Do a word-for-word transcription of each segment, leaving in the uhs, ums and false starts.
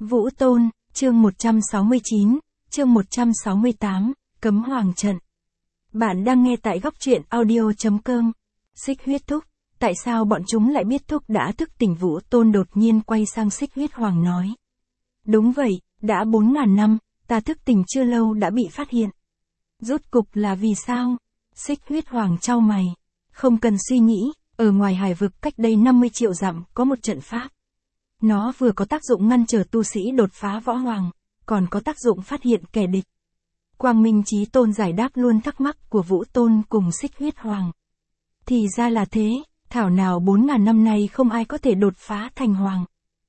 Vũ Tôn, chương một trăm sáu mươi chín, chương một trăm sáu mươi tám, Cấm Hoàng Trận. Bạn đang nghe tại góc truyện audio chấm com. Xích Huyết Thúc, tại sao bọn chúng lại biết Thúc đã thức tỉnh? Vũ Tôn đột nhiên quay sang Xích Huyết Hoàng nói. Đúng vậy, đã bốn ngàn năm, ta thức tỉnh chưa lâu đã bị phát hiện. Rốt cục là vì sao? Xích Huyết Hoàng chau mày. Không cần suy nghĩ, ở ngoài hải vực cách đây năm mươi triệu dặm có một trận pháp. Nó vừa có tác dụng ngăn trở tu sĩ đột phá võ hoàng, còn có tác dụng phát hiện kẻ địch. Quang Minh Chí Tôn giải đáp luôn thắc mắc của Vũ Tôn cùng Xích Huyết Hoàng. Thì ra là thế, thảo nào bốn ngàn năm nay không ai có thể đột phá thành hoàng.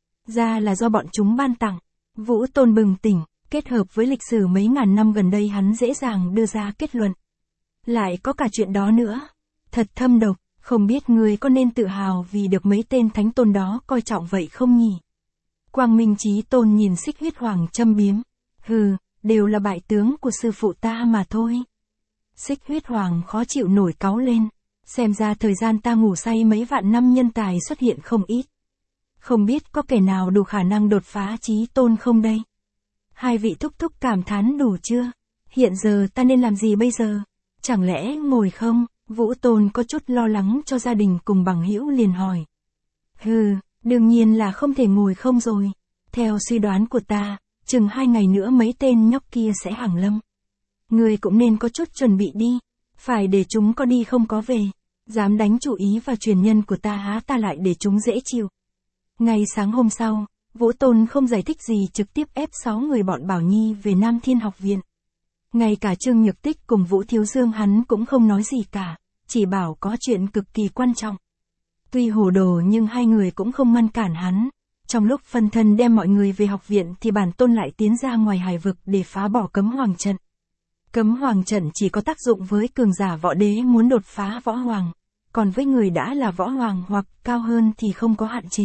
Ra là do bọn chúng ban tặng. Vũ Tôn bừng tỉnh, kết hợp với lịch sử mấy ngàn năm gần đây hắn dễ dàng đưa ra kết luận. Lại có cả chuyện đó nữa. Thật thâm độc, không biết người có nên tự hào vì được mấy tên thánh tôn đó coi trọng vậy không nhỉ? Quang Minh Chí Tôn nhìn Xích Huyết Hoàng châm biếm. Hừ, đều là bại tướng của sư phụ ta mà thôi. Xích Huyết Hoàng khó chịu nổi cáu lên. Xem ra thời gian ta ngủ say mấy vạn năm nhân tài xuất hiện không ít. Không biết có kẻ nào đủ khả năng đột phá Chí Tôn không đây? Hai vị thúc thúc cảm thán đủ chưa? Hiện giờ ta nên làm gì bây giờ? Chẳng lẽ ngồi không? Vũ Tôn có chút lo lắng cho gia đình cùng bằng hữu liền hỏi. Hừ, đương nhiên là không thể ngồi không rồi. Theo suy đoán của ta, chừng hai ngày nữa mấy tên nhóc kia sẽ hàng lâm. Người cũng nên có chút chuẩn bị đi. Phải để chúng có đi không có về. Dám đánh chủ ý và truyền nhân của ta há ta lại để chúng dễ chịu. Ngày sáng hôm sau, Vũ Tôn không giải thích gì trực tiếp ép sáu người bọn Bảo Nhi về Nam Thiên Học Viện. Ngay cả Trương Nhược Tích cùng Vũ Thiếu Dương hắn cũng không nói gì cả, chỉ bảo có chuyện cực kỳ quan trọng. Tuy hồ đồ nhưng hai người cũng không ngăn cản hắn. Trong lúc phân thân đem mọi người về học viện thì bản tôn lại tiến ra ngoài hải vực để phá bỏ cấm hoàng trận. Cấm hoàng trận chỉ có tác dụng với cường giả võ đế muốn đột phá võ hoàng, còn với người đã là võ hoàng hoặc cao hơn thì không có hạn chế.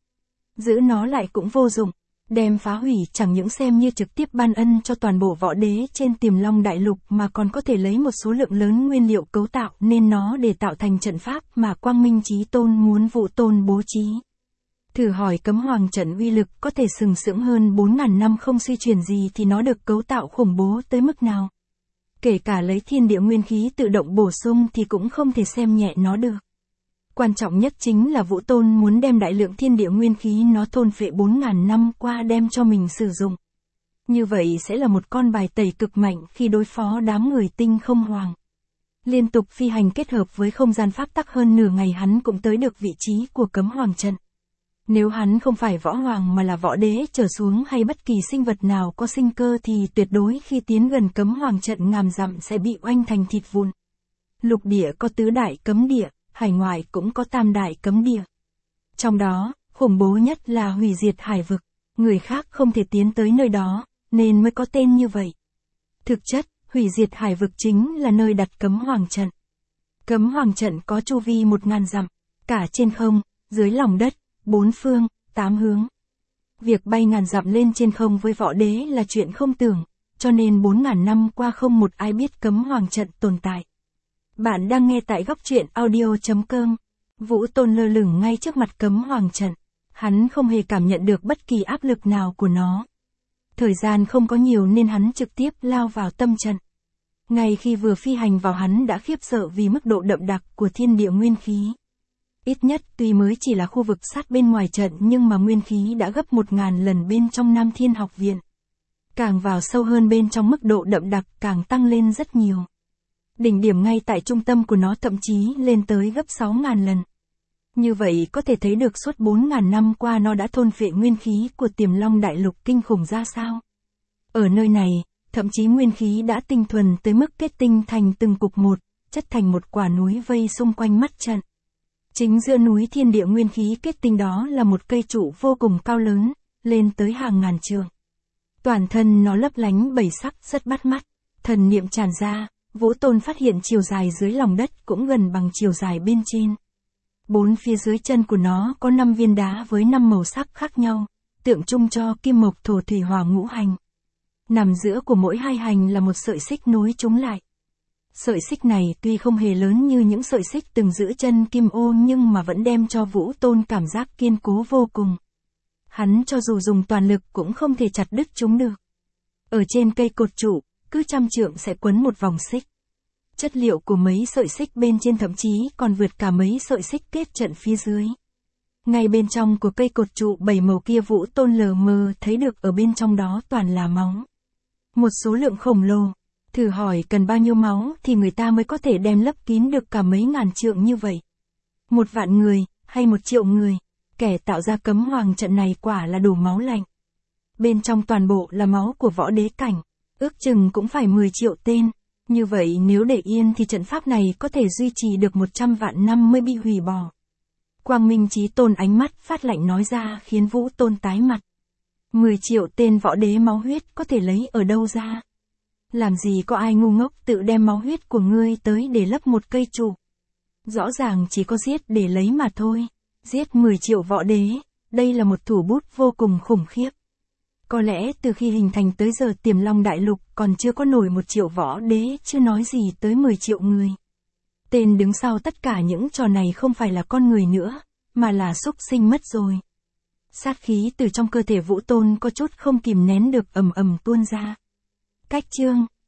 Giữ nó lại cũng vô dụng, đem phá hủy chẳng những xem như trực tiếp ban ân cho toàn bộ võ đế trên Tiềm Long Đại Lục mà còn có thể lấy một số lượng lớn nguyên liệu cấu tạo nên nó để tạo thành trận pháp mà Quang Minh Chí Tôn muốn Vũ Tôn bố trí. Thử hỏi cấm hoàng trận uy lực có thể sừng sững hơn bốn ngàn năm không suy chuyển gì thì nó được cấu tạo khủng bố tới mức nào. Kể cả lấy thiên địa nguyên khí tự động bổ sung thì cũng không thể xem nhẹ nó được. Quan trọng nhất chính là Vũ Tôn muốn đem đại lượng thiên địa nguyên khí nó thôn phệ bốn ngàn năm qua đem cho mình sử dụng. Như vậy sẽ là một con bài tẩy cực mạnh khi đối phó đám người tinh không hoàng. Liên tục phi hành kết hợp với không gian pháp tắc hơn nửa ngày hắn cũng tới được vị trí của cấm hoàng trận. Nếu hắn không phải võ hoàng mà là võ đế trở xuống hay bất kỳ sinh vật nào có sinh cơ thì tuyệt đối khi tiến gần cấm hoàng trận ngàn dặm sẽ bị oanh thành thịt vụn. Lục địa có tứ đại cấm địa, hải ngoại cũng có tam đại cấm địa. Trong đó, khủng bố nhất là hủy diệt hải vực, người khác không thể tiến tới nơi đó, nên mới có tên như vậy. Thực chất, hủy diệt hải vực chính là nơi đặt cấm hoàng trận. Cấm hoàng trận có chu vi một ngàn dặm, cả trên không, dưới lòng đất, bốn phương, tám hướng. Việc bay ngàn dặm lên trên không với võ đế là chuyện không tưởng, cho nên bốn ngàn năm qua không một ai biết cấm hoàng trận tồn tại. Bạn đang nghe tại góc truyện audio chấm com. Vũ Tôn lơ lửng ngay trước mặt cấm hoàng trận. Hắn không hề cảm nhận được bất kỳ áp lực nào của nó. Thời gian không có nhiều nên hắn trực tiếp lao vào tâm trận. Ngay khi vừa phi hành vào hắn đã khiếp sợ vì mức độ đậm đặc của thiên địa nguyên khí. Ít nhất tuy mới chỉ là khu vực sát bên ngoài trận nhưng mà nguyên khí đã gấp một ngàn lần bên trong Nam Thiên Học Viện. Càng vào sâu hơn bên trong mức độ đậm đặc càng tăng lên rất nhiều. Đỉnh điểm ngay tại trung tâm của nó thậm chí lên tới gấp sáu ngàn lần. Như vậy có thể thấy được suốt bốn ngàn năm qua nó đã thôn phệ nguyên khí của Tiềm Long Đại Lục kinh khủng ra sao. Ở nơi này, thậm chí nguyên khí đã tinh thuần tới mức kết tinh thành từng cục một, chất thành một quả núi vây xung quanh mắt trận. Chính giữa núi thiên địa nguyên khí kết tinh đó là một cây trụ vô cùng cao lớn, lên tới hàng ngàn trượng. Toàn thân nó lấp lánh bảy sắc rất bắt mắt, thần niệm tràn ra. Vũ Tôn phát hiện chiều dài dưới lòng đất cũng gần bằng chiều dài bên trên. Bốn phía dưới chân của nó có năm viên đá với năm màu sắc khác nhau, tượng trưng cho kim mộc thổ thủy hỏa ngũ hành. Nằm giữa của mỗi hai hành là một sợi xích nối chúng lại. Sợi xích này tuy không hề lớn như những sợi xích từng giữ chân kim ô nhưng mà vẫn đem cho Vũ Tôn cảm giác kiên cố vô cùng. Hắn cho dù dùng toàn lực cũng không thể chặt đứt chúng được. Ở trên cây cột trụ, cứ trăm trượng sẽ quấn một vòng xích. Chất liệu của mấy sợi xích bên trên thậm chí còn vượt cả mấy sợi xích kết trận phía dưới. Ngay bên trong của cây cột trụ bảy màu kia Vũ Tôn lờ mờ thấy được ở bên trong đó toàn là máu. Một số lượng khổng lồ. Thử hỏi cần bao nhiêu máu thì người ta mới có thể đem lấp kín được cả mấy ngàn trượng như vậy. Một vạn người, hay một triệu người. Kẻ tạo ra cấm hoàng trận này quả là đủ máu lạnh. Bên trong toàn bộ là máu của võ đế cảnh. Ước chừng cũng phải mười triệu tên. Như vậy nếu để yên thì trận pháp này có thể duy trì được một trăm vạn năm mới bị hủy bỏ. Quang Minh Chí Tôn ánh mắt phát lạnh nói ra khiến Vũ Tôn tái mặt. mười triệu tên võ đế máu huyết có thể lấy ở đâu ra? Làm gì có ai ngu ngốc tự đem máu huyết của ngươi tới để lấp một cây trụ. Rõ ràng chỉ có giết để lấy mà thôi. Giết mười triệu võ đế, đây là một thủ bút vô cùng khủng khiếp. Có lẽ từ khi hình thành tới giờ Tiềm Long Đại Lục còn chưa có nổi một triệu võ đế, chưa nói gì tới mười triệu người. Tên đứng sau tất cả những trò này không phải là con người nữa, mà là súc sinh mất rồi. Sát khí từ trong cơ thể Vũ Tôn có chút không kìm nén được ầm ầm tuôn ra. Cách chương